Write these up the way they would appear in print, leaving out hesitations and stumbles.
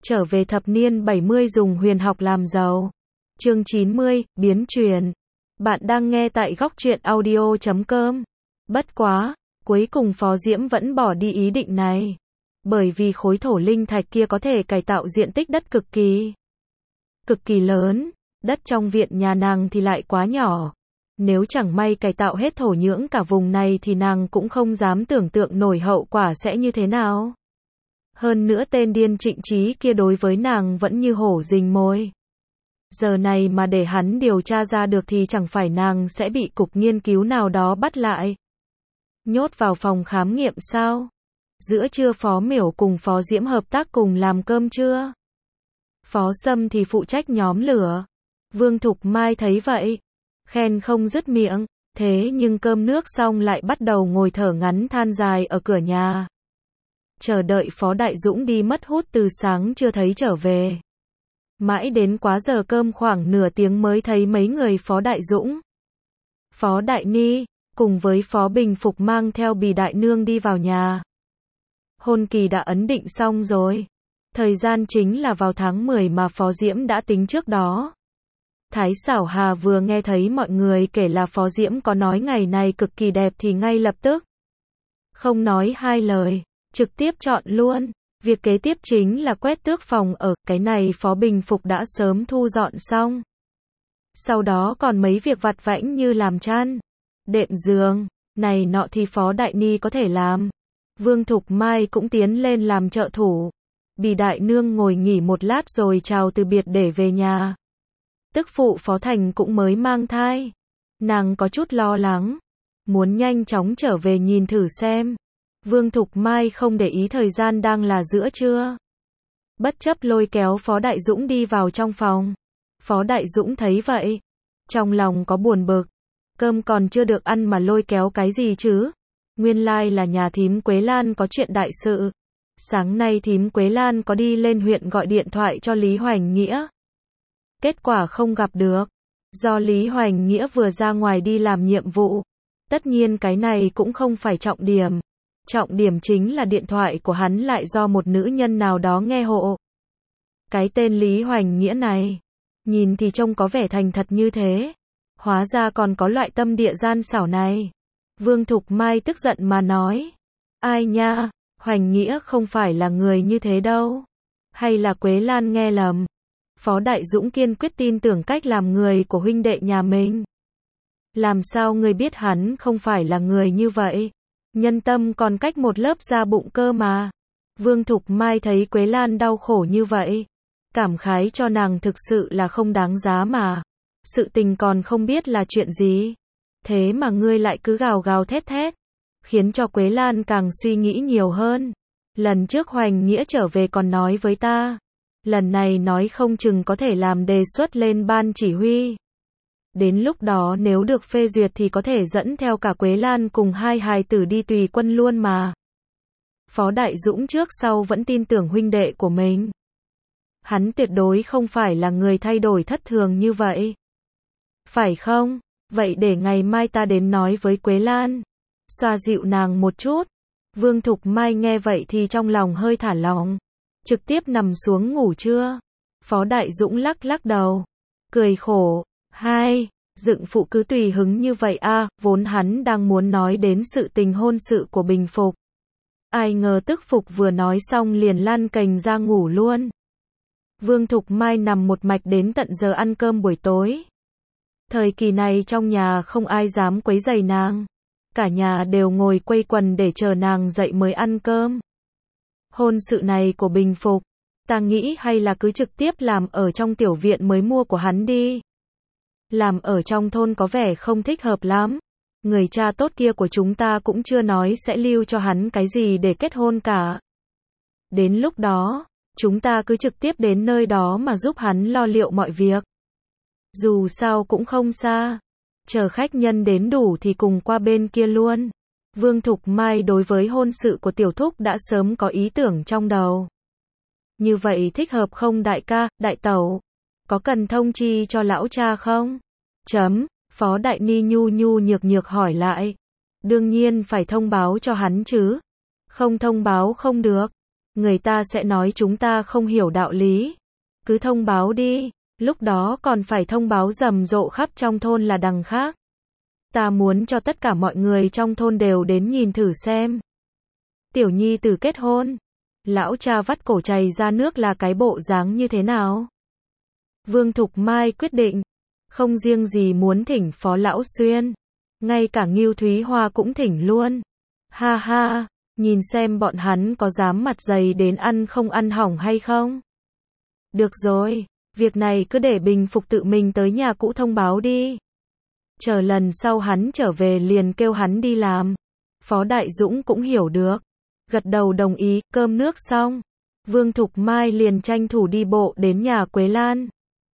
Trở về thập niên 70 dùng huyền học làm giàu. Chương 90, biến chuyển. Bạn đang nghe tại góc truyện audio.com. Bất quá, cuối cùng Phó Diễm vẫn bỏ đi ý định này. Bởi vì khối thổ linh thạch kia có thể cải tạo diện tích đất cực kỳ lớn. Đất trong viện nhà nàng thì lại quá nhỏ. Nếu chẳng may cải tạo hết thổ nhưỡng cả vùng này thì nàng cũng không dám tưởng tượng nổi hậu quả sẽ như thế nào. Hơn nữa tên điên Trịnh Trí kia đối với nàng vẫn như hổ rình mồi. Giờ này mà để hắn điều tra ra được thì chẳng phải nàng sẽ bị cục nghiên cứu nào đó bắt lại. Nhốt vào phòng khám nghiệm sao? Giữa trưa Phó Miểu cùng Phó Diễm hợp tác cùng làm cơm trưa. Phó Sâm thì phụ trách nhóm lửa. Vương Thục Mai thấy vậy, khen không dứt miệng, thế nhưng cơm nước xong lại bắt đầu ngồi thở ngắn than dài ở cửa nhà. Chờ đợi Phó Đại Dũng đi mất hút từ sáng chưa thấy trở về. Mãi đến quá giờ cơm khoảng nửa tiếng mới thấy mấy người Phó Đại Dũng, Phó Đại Ni, cùng với Phó Bình Phục mang theo Bì Đại Nương đi vào nhà. Hôn kỳ đã ấn định xong rồi. Thời gian chính là vào tháng 10 mà Phó Diễm đã tính trước đó. Thái Xảo Hà vừa nghe thấy mọi người kể là Phó Diễm có nói ngày này cực kỳ đẹp thì ngay lập tức, không nói hai lời, trực tiếp chọn luôn. Việc kế tiếp chính là quét tước phòng ở, cái này Phó Bình Phục đã sớm thu dọn xong. Sau đó còn mấy việc vặt vãnh như làm chăn, đệm giường, này nọ thì Phó Đại Ni có thể làm. Vương Thục Mai cũng tiến lên làm trợ thủ. Bì Đại Nương ngồi nghỉ một lát rồi chào từ biệt để về nhà. Tức phụ Phó Thành cũng mới mang thai. Nàng có chút lo lắng, muốn nhanh chóng trở về nhìn thử xem. Vương Thục Mai không để ý thời gian đang là giữa trưa. Bất chấp lôi kéo Phó Đại Dũng đi vào trong phòng. Phó Đại Dũng thấy vậy, trong lòng có buồn bực. Cơm còn chưa được ăn mà lôi kéo cái gì chứ? Nguyên lai là nhà thím Quế Lan có chuyện đại sự. Sáng nay thím Quế Lan có đi lên huyện gọi điện thoại cho Lý Hoành Nghĩa. Kết quả không gặp được. Do Lý Hoành Nghĩa vừa ra ngoài đi làm nhiệm vụ. Tất nhiên cái này cũng không phải trọng điểm. Trọng điểm chính là điện thoại của hắn lại do một nữ nhân nào đó nghe hộ. Cái tên Lý Hoành Nghĩa này, nhìn thì trông có vẻ thành thật như thế. Hóa ra còn có loại tâm địa gian xảo này. Vương Thục Mai tức giận mà nói. Ai nha, Hoành Nghĩa không phải là người như thế đâu. Hay là Quế Lan nghe lầm. Phó Đại Dũng kiên quyết tin tưởng cách làm người của huynh đệ nhà mình. Làm sao ngươi biết hắn không phải là người như vậy? Nhân tâm còn cách một lớp da bụng cơ mà. Vương Thục Mai thấy Quế Lan đau khổ như vậy, cảm khái cho nàng thực sự là không đáng giá mà. Sự tình còn không biết là chuyện gì. Thế mà ngươi lại cứ gào gào thét thét, khiến cho Quế Lan càng suy nghĩ nhiều hơn. Lần trước Hoành Nghĩa trở về còn nói với ta, lần này nói không chừng có thể làm đề xuất lên ban chỉ huy. Đến lúc đó nếu được phê duyệt thì có thể dẫn theo cả Quế Lan cùng hai hài tử đi tùy quân luôn mà. Phó Đại Dũng trước sau vẫn tin tưởng huynh đệ của mình. Hắn tuyệt đối không phải là người thay đổi thất thường như vậy. Phải không? Vậy để ngày mai ta đến nói với Quế Lan, xoa dịu nàng một chút. Vương Thục Mai nghe vậy thì trong lòng hơi thả lỏng, trực tiếp nằm xuống ngủ trưa. Phó Đại Dũng lắc lắc đầu, cười khổ. Hai, dựng phụ cứ tùy hứng như vậy à, vốn hắn đang muốn nói đến sự tình hôn sự của Bình Phục. Ai ngờ tức Phục vừa nói xong liền lăn cành ra ngủ luôn. Vương Thục Mai nằm một mạch đến tận giờ ăn cơm buổi tối. Thời kỳ này trong nhà không ai dám quấy rầy nàng. Cả nhà đều ngồi quây quần để chờ nàng dậy mới ăn cơm. Hôn sự này của Bình Phục, ta nghĩ hay là cứ trực tiếp làm ở trong tiểu viện mới mua của hắn đi. Làm ở trong thôn có vẻ không thích hợp lắm. Người cha tốt kia của chúng ta cũng chưa nói sẽ lưu cho hắn cái gì để kết hôn cả. Đến lúc đó, chúng ta cứ trực tiếp đến nơi đó mà giúp hắn lo liệu mọi việc. Dù sao cũng không xa. Chờ khách nhân đến đủ thì cùng qua bên kia luôn. Vương Thục Mai đối với hôn sự của tiểu thúc đã sớm có ý tưởng trong đầu. Như vậy thích hợp không đại ca, đại tẩu? Có cần thông chi cho lão cha không? Phó Đại Ni nhu nhu nhược nhược hỏi lại. Đương nhiên phải thông báo cho hắn chứ. Không thông báo không được. người ta sẽ nói chúng ta không hiểu đạo lý. Cứ thông báo đi, lúc đó còn phải thông báo rầm rộ khắp trong thôn là đằng khác. Ta muốn cho tất cả mọi người trong thôn đều đến nhìn thử xem. Tiểu nhi tử kết hôn, lão cha vắt cổ chảy ra nước là cái bộ dáng như thế nào? Vương Thục Mai quyết định, không riêng gì muốn thỉnh Phó Lão Xuyên, ngay cả Ngưu Thúy Hoa cũng thỉnh luôn. Ha ha, nhìn xem bọn hắn có dám mặt dày đến ăn không ăn hỏng hay không? Được rồi, việc này cứ để Bình Phục tự mình tới nhà cũ thông báo đi. Chờ lần sau hắn trở về liền kêu hắn đi làm. Phó Đại Dũng cũng hiểu được, gật đầu đồng ý. Cơm nước xong, Vương Thục Mai liền tranh thủ đi bộ đến nhà Quế Lan.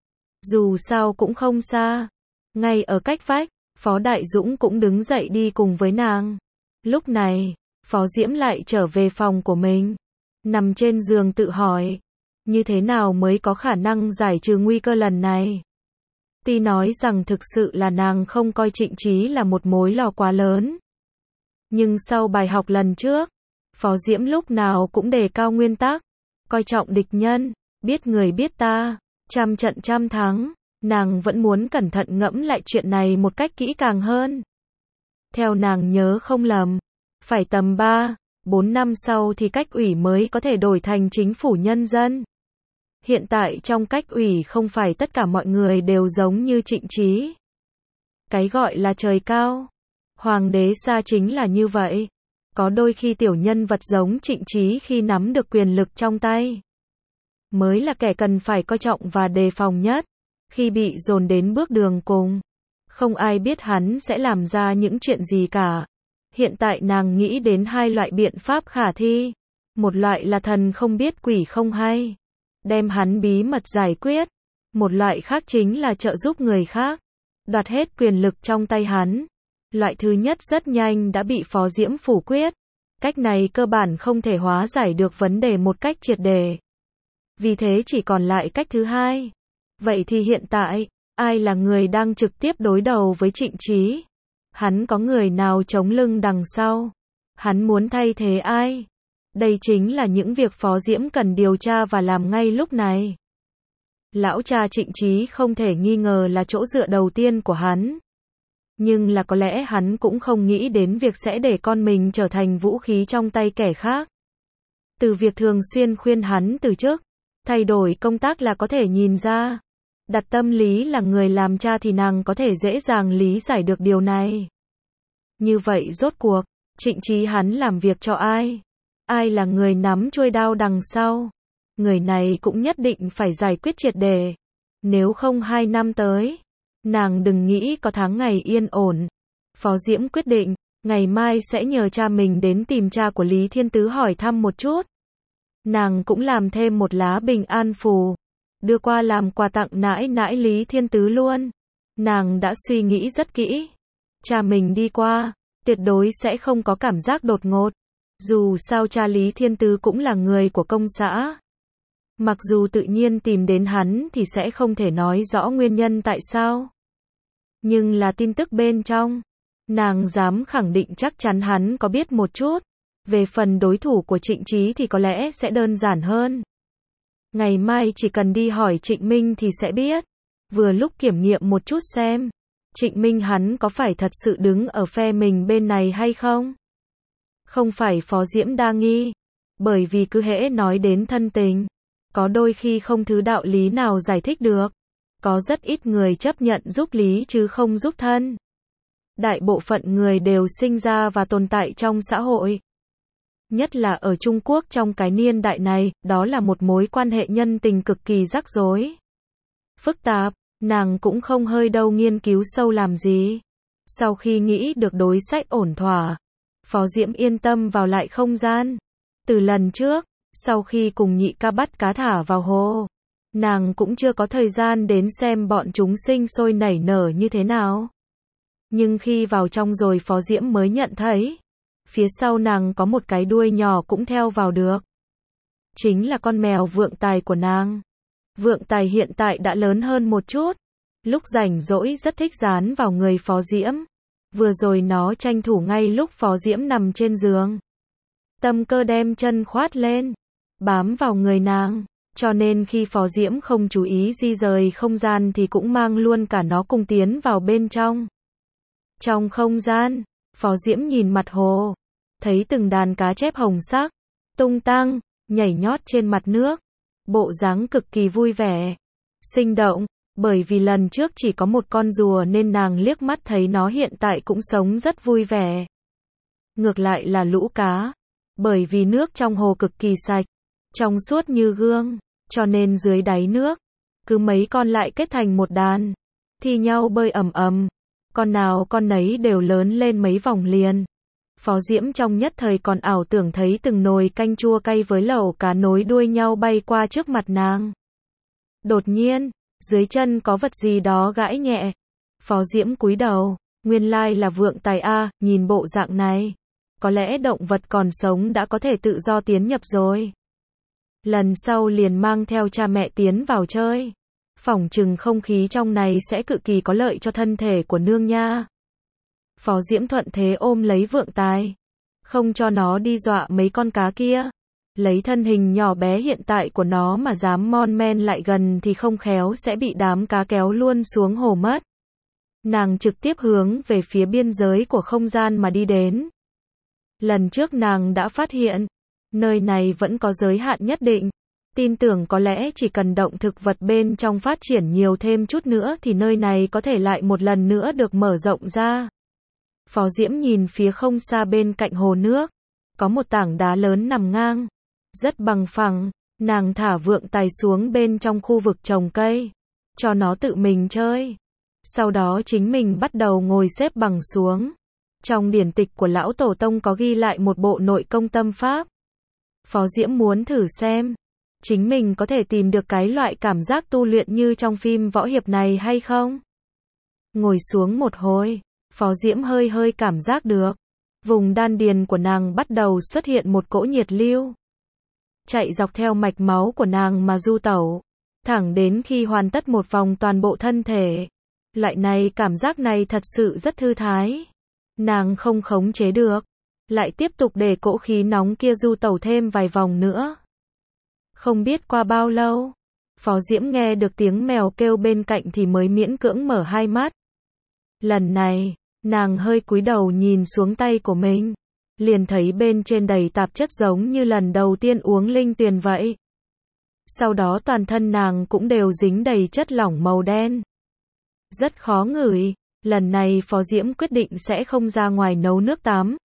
Dù sao cũng không xa, ngay ở cách vách. Phó Đại Dũng cũng đứng dậy đi cùng với nàng. Lúc này, Phó Diễm lại trở về phòng của mình, nằm trên giường tự hỏi, như thế nào mới có khả năng giải trừ nguy cơ lần này. Tuy nói rằng thực sự là nàng không coi Trịnh Chí là một mối lo quá lớn. Nhưng sau bài học lần trước, Phó Diễm lúc nào cũng đề cao nguyên tắc, coi trọng địch nhân, biết người biết ta, trăm trận trăm thắng, nàng vẫn muốn cẩn thận ngẫm lại chuyện này một cách kỹ càng hơn. Theo nàng nhớ không lầm, phải tầm 3-4 năm sau thì cách ủy mới có thể đổi thành chính phủ nhân dân. Hiện tại trong cách ủy không phải tất cả mọi người đều giống như Trịnh Chí. Cái gọi là trời cao, hoàng đế xa chính là như vậy. Có đôi khi tiểu nhân vật giống Trịnh Chí khi nắm được quyền lực trong tay, mới là kẻ cần phải coi trọng và đề phòng nhất. Khi bị dồn đến bước đường cùng, không ai biết hắn sẽ làm ra những chuyện gì cả. Hiện tại nàng nghĩ đến hai loại biện pháp khả thi. Một loại là thần không biết quỷ không hay, đem hắn bí mật giải quyết. Một loại khác chính là trợ giúp người khác, đoạt hết quyền lực trong tay hắn. Loại thứ nhất rất nhanh đã bị Phó Diễm phủ quyết. Cách này cơ bản không thể hóa giải được vấn đề một cách triệt để. Vì thế chỉ còn lại cách thứ hai. Vậy thì hiện tại, ai là người đang trực tiếp đối đầu với Trịnh Chí? Hắn có người nào chống lưng đằng sau? Hắn muốn thay thế ai? Đây chính là những việc Phó Diễm cần điều tra và làm ngay lúc này. Lão cha Trịnh Chí không thể nghi ngờ là chỗ dựa đầu tiên của hắn. Nhưng là có lẽ hắn cũng không nghĩ đến việc sẽ để con mình trở thành vũ khí trong tay kẻ khác. Từ việc thường xuyên khuyên hắn từ chức, thay đổi công tác là có thể nhìn ra. Đặt tâm lý là người làm cha thì nàng có thể dễ dàng lý giải được điều này. Như vậy rốt cuộc, Trịnh Chí hắn làm việc cho ai? Ai là người nắm chuôi đao đằng sau? Người này cũng nhất định phải giải quyết triệt để. Nếu không 2 năm tới, nàng đừng nghĩ có tháng ngày yên ổn. Phó Diễm quyết định, ngày mai sẽ nhờ cha mình đến tìm cha của Lý Thiên Tứ hỏi thăm một chút. Nàng cũng làm thêm một lá bình an phù, đưa qua làm quà tặng nãi nãi Lý Thiên Tứ luôn. Nàng đã suy nghĩ rất kỹ. Cha mình đi qua, tuyệt đối sẽ không có cảm giác đột ngột. Dù sao cha Lý Thiên Tứ cũng là người của công xã. Mặc dù tự nhiên tìm đến hắn thì sẽ không thể nói rõ nguyên nhân tại sao. Nhưng là tin tức bên trong, nàng dám khẳng định chắc chắn hắn có biết một chút. Về phần đối thủ của Trịnh Chí thì có lẽ sẽ đơn giản hơn. Ngày mai chỉ cần đi hỏi Trịnh Minh thì sẽ biết. Vừa lúc kiểm nghiệm một chút xem, Trịnh Minh hắn có phải thật sự đứng ở phe mình bên này hay không? Không phải Phó Diễm đa nghi. Bởi vì cứ hễ nói đến thân tình, có đôi khi không thứ đạo lý nào giải thích được. Có rất ít người chấp nhận giúp lý chứ không giúp thân. Đại bộ phận người đều sinh ra và tồn tại trong xã hội. Nhất là ở Trung Quốc trong cái niên đại này, đó là một mối quan hệ nhân tình cực kỳ rắc rối. Phức tạp, nàng cũng không hơi đâu nghiên cứu sâu làm gì. Sau khi nghĩ được đối sách ổn thỏa, Phó Diễm yên tâm vào lại không gian. Từ lần trước, sau khi cùng nhị ca bắt cá thả vào hồ, nàng cũng chưa có thời gian đến xem bọn chúng sinh sôi nảy nở như thế nào. Nhưng khi vào trong rồi Phó Diễm mới nhận thấy, phía sau nàng có một cái đuôi nhỏ cũng theo vào được. Chính là con mèo Vượng Tài của nàng. Vượng Tài hiện tại đã lớn hơn một chút. Lúc rảnh rỗi rất thích dán vào người Phó Diễm. Vừa rồi nó tranh thủ ngay lúc Phó Diễm nằm trên giường. Tâm Cơ đem chân khoát lên, bám vào người nàng. Cho nên khi Phó Diễm không chú ý di rời không gian thì cũng mang luôn cả nó cùng tiến vào bên trong. Trong không gian, Phó Diễm nhìn mặt hồ, thấy từng đàn cá chép hồng sắc, tung tăng, nhảy nhót trên mặt nước, bộ dáng cực kỳ vui vẻ, sinh động, bởi vì lần trước chỉ có một con rùa nên nàng liếc mắt thấy nó hiện tại cũng sống rất vui vẻ. Ngược lại là lũ cá, bởi vì nước trong hồ cực kỳ sạch, trong suốt như gương, cho nên dưới đáy nước, cứ mấy con lại kết thành một đàn, thi nhau bơi ầm ầm, con nào con nấy đều lớn lên mấy vòng liền. Phó Diễm trong nhất thời còn ảo tưởng thấy từng nồi canh chua cay với lẩu cá nối đuôi nhau bay qua trước mặt nàng. Đột nhiên, dưới chân có vật gì đó gãi nhẹ. Phó Diễm cúi đầu, nguyên lai là vượng tài a, nhìn bộ dạng này, có lẽ động vật còn sống đã có thể tự do tiến nhập rồi. Lần sau liền mang theo cha mẹ tiến vào chơi. Phỏng chừng không khí trong này sẽ cực kỳ có lợi cho thân thể của nương nha. Phó Diễm thuận thế ôm lấy vượng tài, không cho nó đi dọa mấy con cá kia. Lấy thân hình nhỏ bé hiện tại của nó mà dám mon men lại gần thì không khéo sẽ bị đám cá kéo luôn xuống hồ mất. Nàng trực tiếp hướng về phía biên giới của không gian mà đi đến. Lần trước nàng đã phát hiện, nơi này vẫn có giới hạn nhất định. Tin tưởng có lẽ chỉ cần động thực vật bên trong phát triển nhiều thêm chút nữa thì nơi này có thể lại một lần nữa được mở rộng ra. Phó Diễm nhìn phía không xa bên cạnh hồ nước, có một tảng đá lớn nằm ngang, rất bằng phẳng, nàng thả vượng tài xuống bên trong khu vực trồng cây, cho nó tự mình chơi. Sau đó chính mình bắt đầu ngồi xếp bằng xuống. Trong điển tịch của lão tổ tông có ghi lại một bộ nội công tâm pháp. Phó Diễm muốn thử xem, chính mình có thể tìm được cái loại cảm giác tu luyện như trong phim võ hiệp này hay không? Ngồi xuống một hồi, Phó Diễm hơi cảm giác được, vùng đan điền của nàng bắt đầu xuất hiện một cỗ nhiệt lưu. Chạy dọc theo mạch máu của nàng mà du tẩu, thẳng đến khi hoàn tất một vòng toàn bộ thân thể. Loại này cảm giác này thật sự rất thư thái. Nàng không khống chế được, lại tiếp tục để cỗ khí nóng kia du tẩu thêm vài vòng nữa. Không biết qua bao lâu, Phó Diễm nghe được tiếng mèo kêu bên cạnh thì mới miễn cưỡng mở hai mắt. Lần này, nàng hơi cúi đầu nhìn xuống tay của mình, liền thấy bên trên đầy tạp chất giống như lần đầu tiên uống linh tuyền vậy. Sau đó toàn thân nàng cũng đều dính đầy chất lỏng màu đen. Rất khó ngửi, lần này Phó Diễm quyết định sẽ không ra ngoài nấu nước tắm.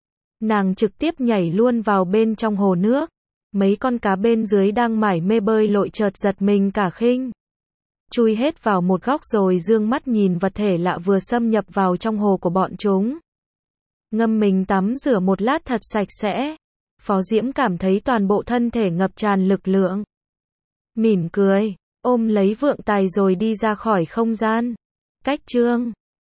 Nàng trực tiếp nhảy luôn vào bên trong hồ nước. Mấy con cá bên dưới đang mải mê bơi lội chợt giật mình cả khinh. Chui hết vào một góc rồi dương mắt nhìn vật thể lạ vừa xâm nhập vào trong hồ của bọn chúng. Ngâm mình tắm rửa một lát thật sạch sẽ. Phó Diễm cảm thấy toàn bộ thân thể ngập tràn lực lượng. Mỉm cười, ôm lấy vượng tài rồi đi ra khỏi không gian. Cách chương